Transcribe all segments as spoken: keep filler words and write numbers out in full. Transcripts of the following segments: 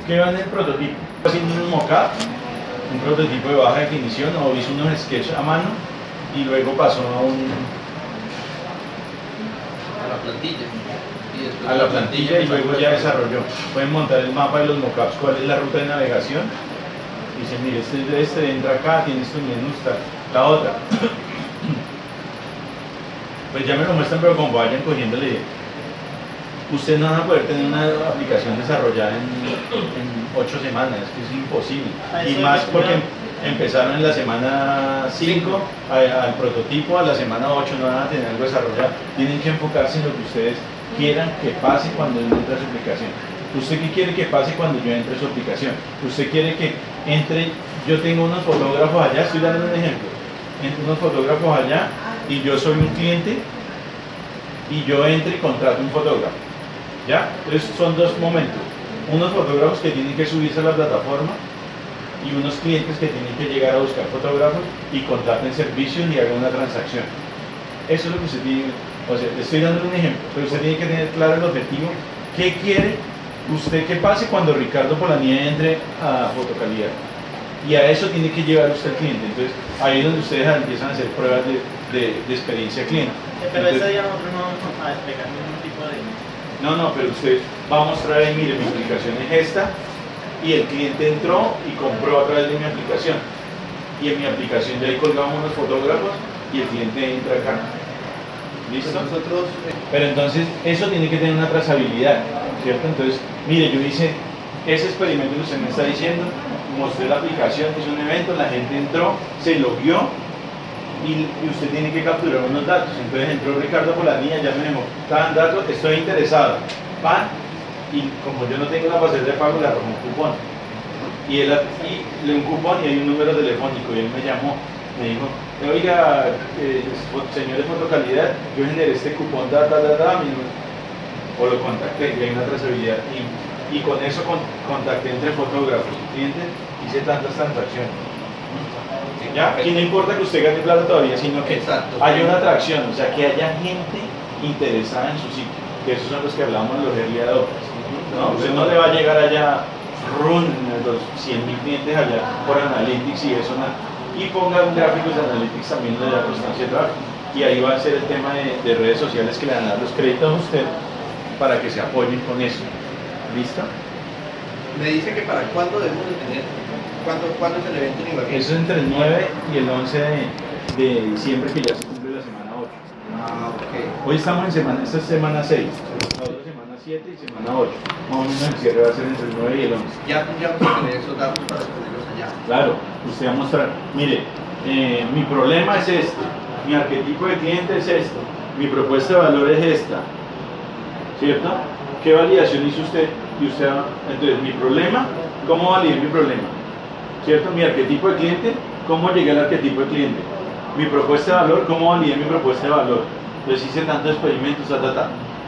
¿Qué va en el prototipo? Haciendo un mockup, un prototipo de baja definición, o hizo unos sketches a mano y luego pasó a un a la plantilla. Y a la plantilla y luego ya desarrolló. Pueden montar el mapa de los mockups, cuál es la ruta de navegación. Dicen, mire, este, este entra acá, tiene esto menús, la otra. Pues ya me lo muestran, pero como vayan cogiendo la idea. Ustedes no van a poder tener una aplicación desarrollada en, en ocho semanas, que es imposible. Y más porque empezaron en la semana cinco al prototipo, a la semana ocho no van a tener algo desarrollado. Tienen que enfocarse en lo que ustedes quieran que pase cuando entre a su aplicación. ¿Usted qué quiere que pase cuando yo entre a su aplicación? ¿Usted quiere que entre, yo tengo unos fotógrafos allá, estoy dando un ejemplo, entre unos fotógrafos allá y yo soy un cliente y yo entro y contrato un fotógrafo? ¿Ya? Entonces son dos momentos, unos fotógrafos que tienen que subirse a la plataforma y unos clientes que tienen que llegar a buscar fotógrafos y contraten servicios y hagan una transacción. Eso es lo que usted tiene, o sea, le estoy dando un ejemplo, pero usted tiene que tener claro el objetivo, qué quiere usted que pase cuando Ricardo Polanía entre a Fotocalidad. Y a eso tiene que llevar usted al cliente. Entonces, ahí es donde ustedes empiezan a hacer pruebas de, de, de experiencia cliente. Pero Entonces, ese día nosotros no vamos a explicar ningún tipo de... No, no, pero usted va a mostrar ahí, mire, mi aplicación es esta, y el cliente entró y compró a través de mi aplicación. Y en mi aplicación ya ahí colgamos unos fotógrafos y el cliente entra acá. ¿Listo? Nosotros, Pero entonces, eso tiene que tener una trazabilidad, ¿cierto? Entonces, mire, yo hice ese experimento que usted me está diciendo, mostré la aplicación, hice un evento, la gente entró, se logueó, y, y usted tiene que capturar unos datos. Entonces entró Ricardo Polanía, ya me dijo, estaban datos, estoy interesado, pan, y como yo no tengo la facilidad de pago, le arrojó un cupón. Y él y le un cupón y hay un número telefónico, y él me llamó, me dijo, oiga, eh, señor de Fotocalidad, yo generé este cupón, da, da, da, da, o lo contacté, y hay una trazabilidad. Y, y con eso con, contacté entre fotógrafos y clientes, hice tantas transacciones. ¿Ya? Y no importa que usted gane plata todavía, sino que Exacto. haya una atracción, o sea, que haya gente interesada en su sitio, que esos son los que hablamos de los early adopters. ¿No? Usted no le va a llegar allá, run, los cien mil clientes allá por Analytics y eso, no. Y ponga un gráfico de Analytics también de la constancia de tráfico. Y ahí va a ser el tema de, de redes sociales que le dan a dar los créditos a usted para que se apoyen con eso. ¿Listo? me dice que para cuándo debemos de tener, ¿cuándo, ¿cuándo es el evento en Ibagué? Eso es entre el nueve y el once de, de diciembre, que ya se cumple la semana ocho. Ah, ok. Hoy estamos en semana, esta es semana seis, la otra semana siete y semana ocho. Más o menos el cierre va a ser entre el nueve y el once. Ya, ya vamos a tener esos datos para ponerlos allá. Claro, usted va a mostrar, mire, eh, mi problema es este, mi arquetipo de cliente es esto, mi propuesta de valor es esta, ¿cierto? ¿Qué validación hizo usted? Y usted va, entonces, mi problema, ¿cómo validé mi problema? ¿Cierto? Mi arquetipo de cliente, ¿cómo llegué al arquetipo de cliente? Mi propuesta de valor, ¿cómo validé mi propuesta de valor? Entonces hice tantos experimentos, ta, ta, ta.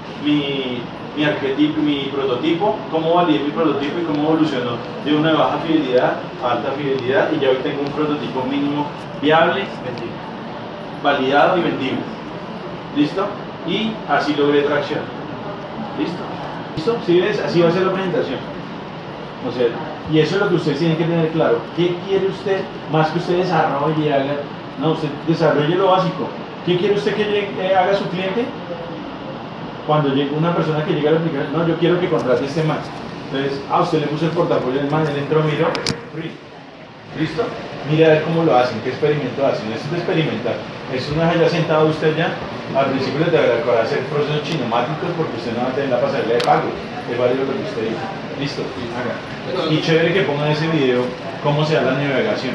Mi, mi arquetipo, mi prototipo, ¿cómo validé mi prototipo y cómo evolucionó de una baja fidelidad a alta fidelidad? Y ya hoy tengo un prototipo mínimo viable, validado y vendible. ¿Listo? Y así logré tracción. ¿Listo? ¿Listo? ¿Sí ves? Así va a ser la presentación. O sea, y eso es lo que ustedes tienen que tener claro. ¿Qué quiere usted? Más que usted desarrolle y haga. No, usted desarrolle lo básico. ¿Qué quiere usted que llegue, eh, haga su cliente? Cuando llegue una persona que llega a la aplicación, no, yo quiero que contrate este man. Entonces, ah, usted le puso el portafolio del man, él entró, miró, free. ¿Listo? Mire a ver cómo lo hacen, qué experimento hacen. Esto es de experimentar. Eso una vez ya sentado usted ya, al principio le deberá hacer procesos chinomáticos porque usted no va a tener la pasarela de pago. Es válido lo que usted dice. Listo, haga. Y chévere que pongan ese video, cómo se da la navegación.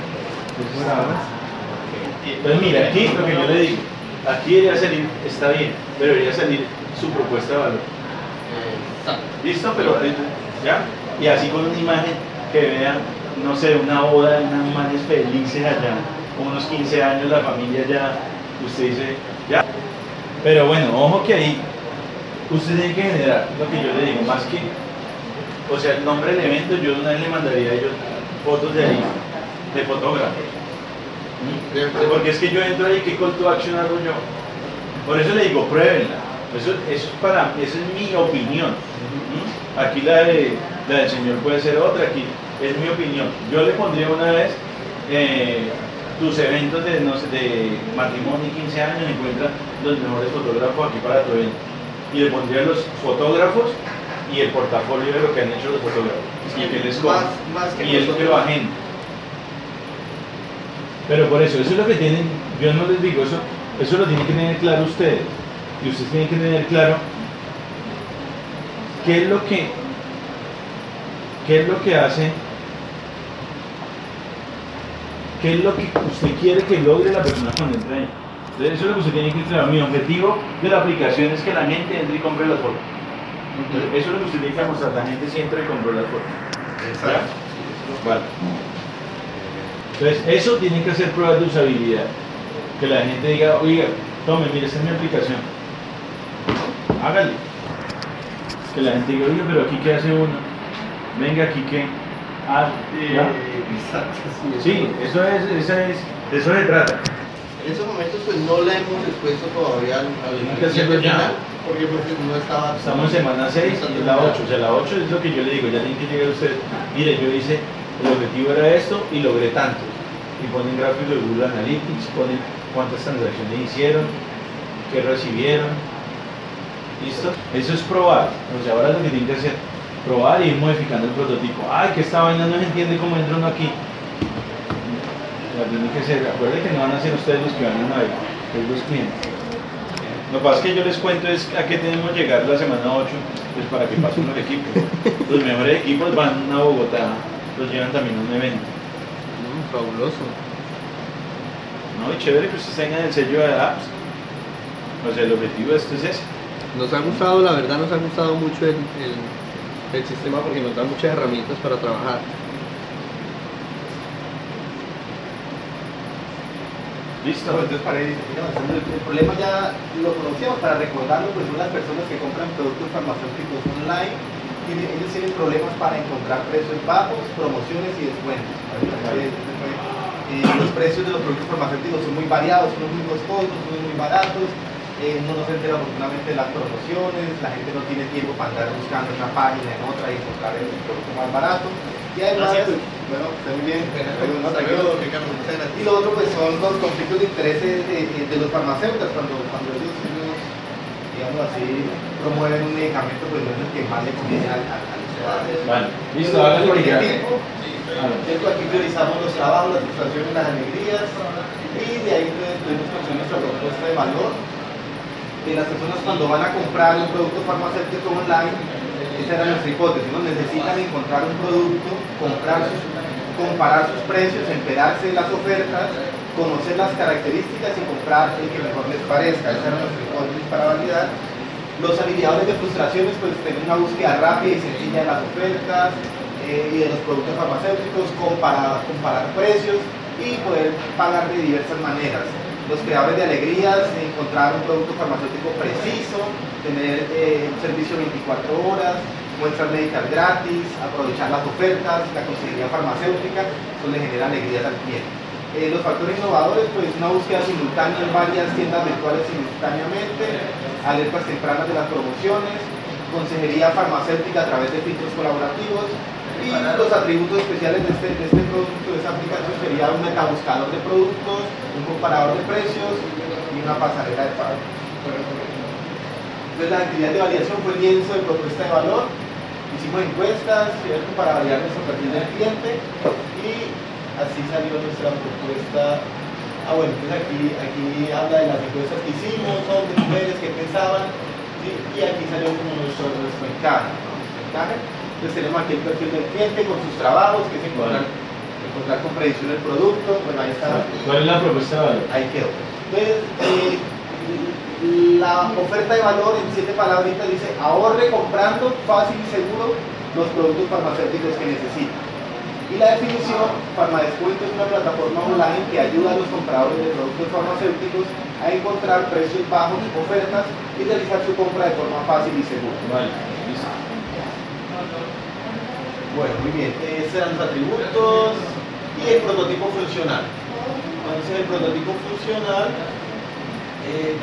Entonces mira, aquí lo que yo le digo, aquí debería salir, está bien, pero debería salir su propuesta de valor. ¿Listo? Pero ya, y así con una imagen que vean, no sé, una boda, unas manes felices allá, con unos quince años, la familia ya, usted dice, ya. Pero bueno, ojo que ahí, usted tiene que generar lo que yo le digo, más que, o sea, el nombre del evento, yo una vez le mandaría a ellos fotos de ahí, de fotógrafos. Porque es que yo entro ahí, ¿qué call to action hago yo? Por eso le digo, pruébenla. Eso, eso, es para, esa es mi opinión. Aquí la de la del señor puede ser otra. Aquí es mi opinión. Yo le pondría una vez eh, tus eventos de, no sé, de matrimonio y quince años, encuentra los mejores fotógrafos aquí para tu evento. Y le pondría los fotógrafos y el portafolio de lo que han hecho los fotógrafos. Y que les Más, coja. más que Y es lo que lo nosotros. agenda. Pero por eso, eso es lo que tienen, yo no les digo, eso, eso lo tienen que tener claro ustedes. Y ustedes tienen que tener claro qué es lo que, qué es lo que hace, qué es lo que usted quiere que logre la persona cuando entra ahí. Entonces eso es lo que usted tiene que claro. Mi objetivo de la aplicación es que la gente entre y compre las fotos. Entonces, eso es lo que usted tiene que mostrar, la gente sí entra y compre las fotos. Exacto. Vale. Entonces, eso tienen que hacer pruebas de usabilidad. Que la gente diga, oiga, tome, mire, esta es mi aplicación. Hágale. Que la gente diga, oiga, pero aquí qué hace uno. Venga, aquí qué. Ah, ¿ya? Exacto, Sí, eso es, eso es, de eso se trata. En esos momentos pues no la hemos expuesto todavía al, al Tiene que hacerlo ya. final, porque pues no estaba... Estamos en semana seis y es la ocho. O sea, la ocho es lo que yo le digo, ya tienen que llegar ustedes. Mire, yo hice, el objetivo era esto y logré tanto. Y ponen gráficos de Google Analytics, ponen cuántas transacciones hicieron, qué recibieron. ¿Listo? Eso es probar. O sea, ahora lo que tienen que hacer, probar y ir modificando el prototipo. Ay, que esta vaina no se entiende cómo entra uno aquí. O sea, tiene que ser, acuérdense que no van a ser ustedes los que van a ver, que es los clientes. Lo que pasa es que yo les cuento es a qué tenemos que llegar la semana ocho, pues para que pasen los equipos. Los mejores equipos van a Bogotá, los llevan también a un evento. Mm, fabuloso. No, y chévere que ustedes tengan el sello de apps. O sea, el objetivo de esto es ese. Nos ha gustado, la verdad nos ha gustado mucho el, el, el sistema porque nos da muchas herramientas para trabajar. Listo. Bueno, entonces para ir avanzando, el, el problema ya lo conocíamos, para recordarlo, pues son las personas que compran productos farmacéuticos online, y ellos tienen problemas para encontrar precios bajos, promociones y descuentos. Eh, los precios de los productos farmacéuticos son muy variados, unos muy costosos, unos muy baratos, eh, uno no se entera afortunadamente de las promociones, la gente no tiene tiempo para andar buscando en una página, en otra y encontrar el producto más barato. Y además, Gracias. bueno, está muy bien, no, Hasta tranquilo. luego, Ricardo, muchas gracias. Y lo otro pues son los conflictos de intereses de, de, de los farmacéuticos, cuando, cuando ellos, ellos, digamos así, promueven un medicamento, pues no es el que más le conviene al, al, al ciudadano. Vale, listo, Por háganlo que ya. ejemplo, ¿cierto? Aquí priorizamos los trabajos, las frustraciones, las alegrías, y de ahí pues, tuvimos que hacer nuestra propuesta de valor. Que las personas cuando van a comprar un producto farmacéutico online, esa era nuestra hipótesis, ¿no? Necesitan encontrar un producto, comprar sus, comparar sus precios, enterarse de las ofertas, conocer las características y comprar el que mejor les parezca. Esa era nuestra hipótesis para validar. Los aliviadores de frustraciones, pues tener una búsqueda rápida y sencilla de las ofertas eh, y de los productos farmacéuticos, comparar, comparar precios y poder pagar de diversas maneras. Los creadores de alegrías, encontrar un producto farmacéutico preciso, tener eh, un servicio veinticuatro horas, muestras médicas gratis, aprovechar las ofertas, la consejería farmacéutica, eso le genera alegrías al cliente. Eh, los factores innovadores, pues una búsqueda simultánea en varias tiendas virtuales simultáneamente, alertas tempranas de las promociones, consejería farmacéutica a través de filtros colaborativos, y los atributos especiales de este, de este producto, de esta aplicación, sería un metabuscador de productos, un comparador de precios y una pasarela de pago. Entonces la actividad de validación fue el lienzo de propuesta de valor, hicimos encuestas, ¿cierto?, para validar nuestro perfil del cliente y así salió nuestra propuesta. Ah, bueno, entonces aquí, aquí habla de las encuestas que hicimos, hombres, mujeres, qué pensaban, ¿sí? Y aquí salió como nuestro, nuestro encaje, ¿no? Nuestro encaje. Entonces tenemos aquí el perfil del cliente con sus trabajos, que es encontrar, encontrar con predicción el producto. Bueno, ahí está. ¿Cuál es la propuesta de valor? Ahí quedó. Entonces, eh, la oferta de valor en siete palabritas dice: ahorre comprando fácil y seguro los productos farmacéuticos que necesita. Y la definición: Farmadescuento es una plataforma online que ayuda a los compradores de productos farmacéuticos a encontrar precios bajos, ofertas y realizar su compra de forma fácil y segura. Vale, listo. Bueno, muy bien, estos eran los atributos y el prototipo funcional. Entonces el prototipo funcional eh,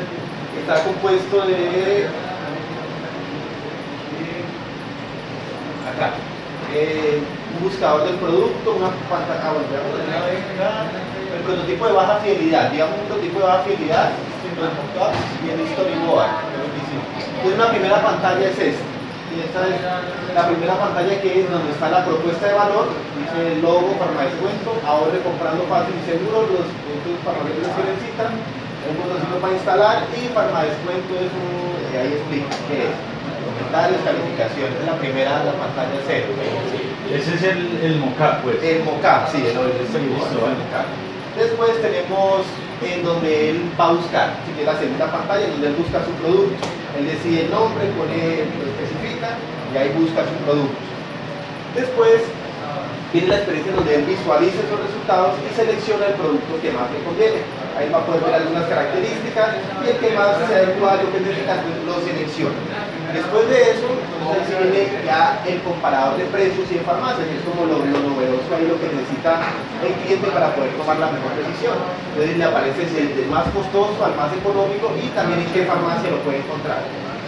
está compuesto de acá. Eh, un buscador del producto, una pantalla, ah, bueno, voy a poner una vez acá, el prototipo de baja fidelidad, digamos un prototipo de baja fidelidad, y el storyboard. Y una primera pantalla es esta, y esta es la primera pantalla que es donde está la propuesta de valor, dice el logo, farmacéutico, ahorre comprando fácil y seguro, los productos farmacéuticos que necesitan, un botoncito para instalar y farmacéutico es un, eh, ahí explica qué es. Comentarios, calificaciones, es la primera, la pantalla cero. Ese es el, el mockup, pues. El mockup, sí, el, el, el, el, el mockup. Después tenemos en donde él va a buscar, si quiere la segunda pantalla, en donde él busca su producto. Él decide el nombre, pone, lo especifica y ahí busca su producto. Después viene la experiencia donde él visualiza esos resultados y selecciona el producto que más le conviene. Ahí va a poder ver algunas características y el que más se adecua a lo que necesita, pues lo selecciona. Después de eso, entonces viene ya el comparador de precios y de farmacias, que es como lo, lo novedoso ahí, lo que necesita el cliente para poder tomar la mejor decisión. Entonces le aparece desde el más costoso al más económico y también en qué farmacia lo puede encontrar.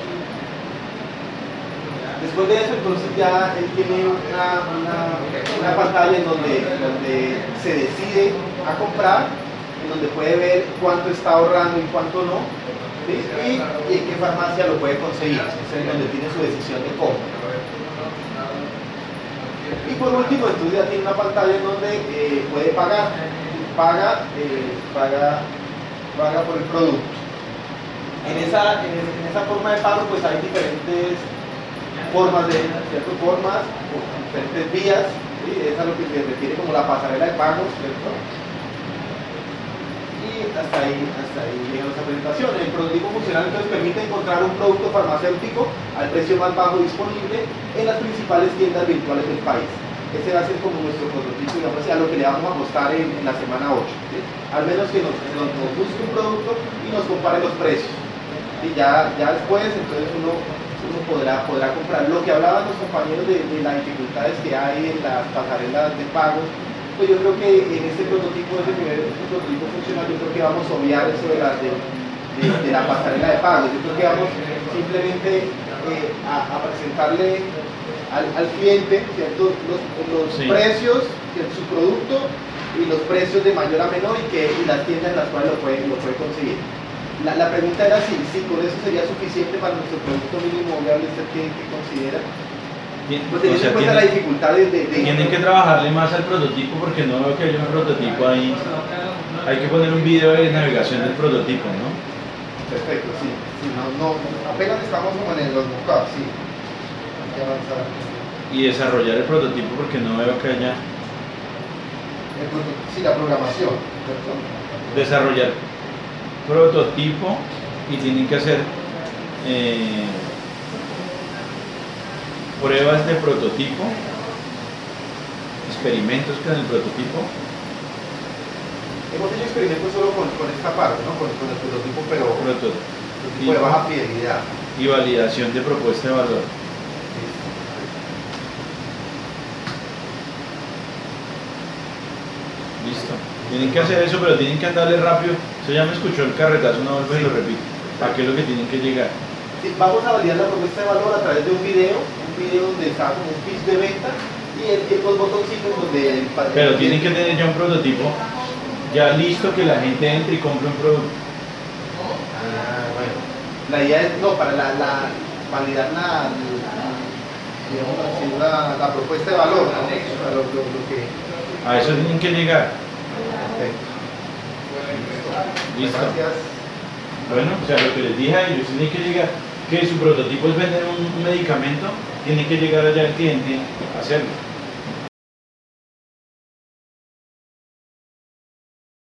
Después de eso, entonces ya él tiene una, una, una pantalla en donde, donde se decide a comprar, en donde puede ver cuánto está ahorrando y cuánto no, ¿sí? y, y en qué farmacia lo puede conseguir, es en donde tiene su decisión de compra. Y por último, entonces ya tiene una pantalla en donde eh, puede pagar, paga, eh, paga, paga por el producto. En esa, en, en esa forma de pago pues hay diferentes formas de, ciertas formas, diferentes vías, ¿sí? Es a lo que se refiere como la pasarela de pagos, ¿cierto? Y hasta ahí, hasta ahí llega nuestra presentación. El prototipo funcional entonces permite encontrar un producto farmacéutico al precio más bajo disponible en las principales tiendas virtuales del país. Ese va a ser como nuestro prototipo, digamos, a lo que le vamos a apostar en, en la semana ocho, ¿sí? Al menos que nos, nos, nos busque un producto y nos compare los precios. Y ya, ya después, entonces uno uno podrá, podrá comprar. Lo que hablaban los compañeros de, de las dificultades que hay en las pasarelas de pagos, pues yo creo que en este prototipo, ese primer este prototipo funcional, yo creo que vamos a obviar eso de la, de, de, de la pasarela de pagos. Yo creo que vamos simplemente eh, a, a presentarle al, al cliente, ¿cierto? los, los sí. precios de su producto y los precios de mayor a menor y, que, y las tiendas en las cuales lo puede, lo puede conseguir. La, la pregunta era si, si con eso sería suficiente para nuestro producto mínimo viable. ¿Usted qué, qué considera? Pues teniendo en cuenta la dificultad de, de, de... Tienen que trabajarle más al prototipo porque no veo que haya un prototipo ahí. Hay que poner un video de navegación del prototipo, ¿no? Perfecto, sí. sí no, no, apenas estamos como en los mockups, sí. Hay que avanzar. Y desarrollar el prototipo porque no veo que haya... El prototipo, sí, la programación, ¿cierto? Desarrollar prototipo y tienen que hacer eh, pruebas de prototipo, experimentos con el prototipo. Hemos hecho experimentos solo con, con esta parte, ¿no? Con, con el prototipo, pero Prototipo prototipo de baja fidelidad. Y validación de propuesta de valor. Listo. Tienen que hacer eso, pero tienen que andarle rápido. Eso ya me escuchó el carretazo una vez y lo repito. ¿A qué es lo que tienen que llegar? Sí, vamos a validar la propuesta de valor a través de un video, un video donde está como un pitch de venta y el, el los botoncitos donde... El, pero tienen que tener ya un prototipo ya listo que la gente entre y compre un producto. Ah, bueno. La idea es, no, para la, la validar la, la, digamos así, la, la propuesta de valor, ¿no? Para lo, lo, lo que... A eso tienen que llegar. Perfecto. Listo. Gracias. Bueno, o sea, lo que les dije a ellos, tienen que llegar, que su prototipo es vender un medicamento, tienen que llegar allá al cliente a hacerlo.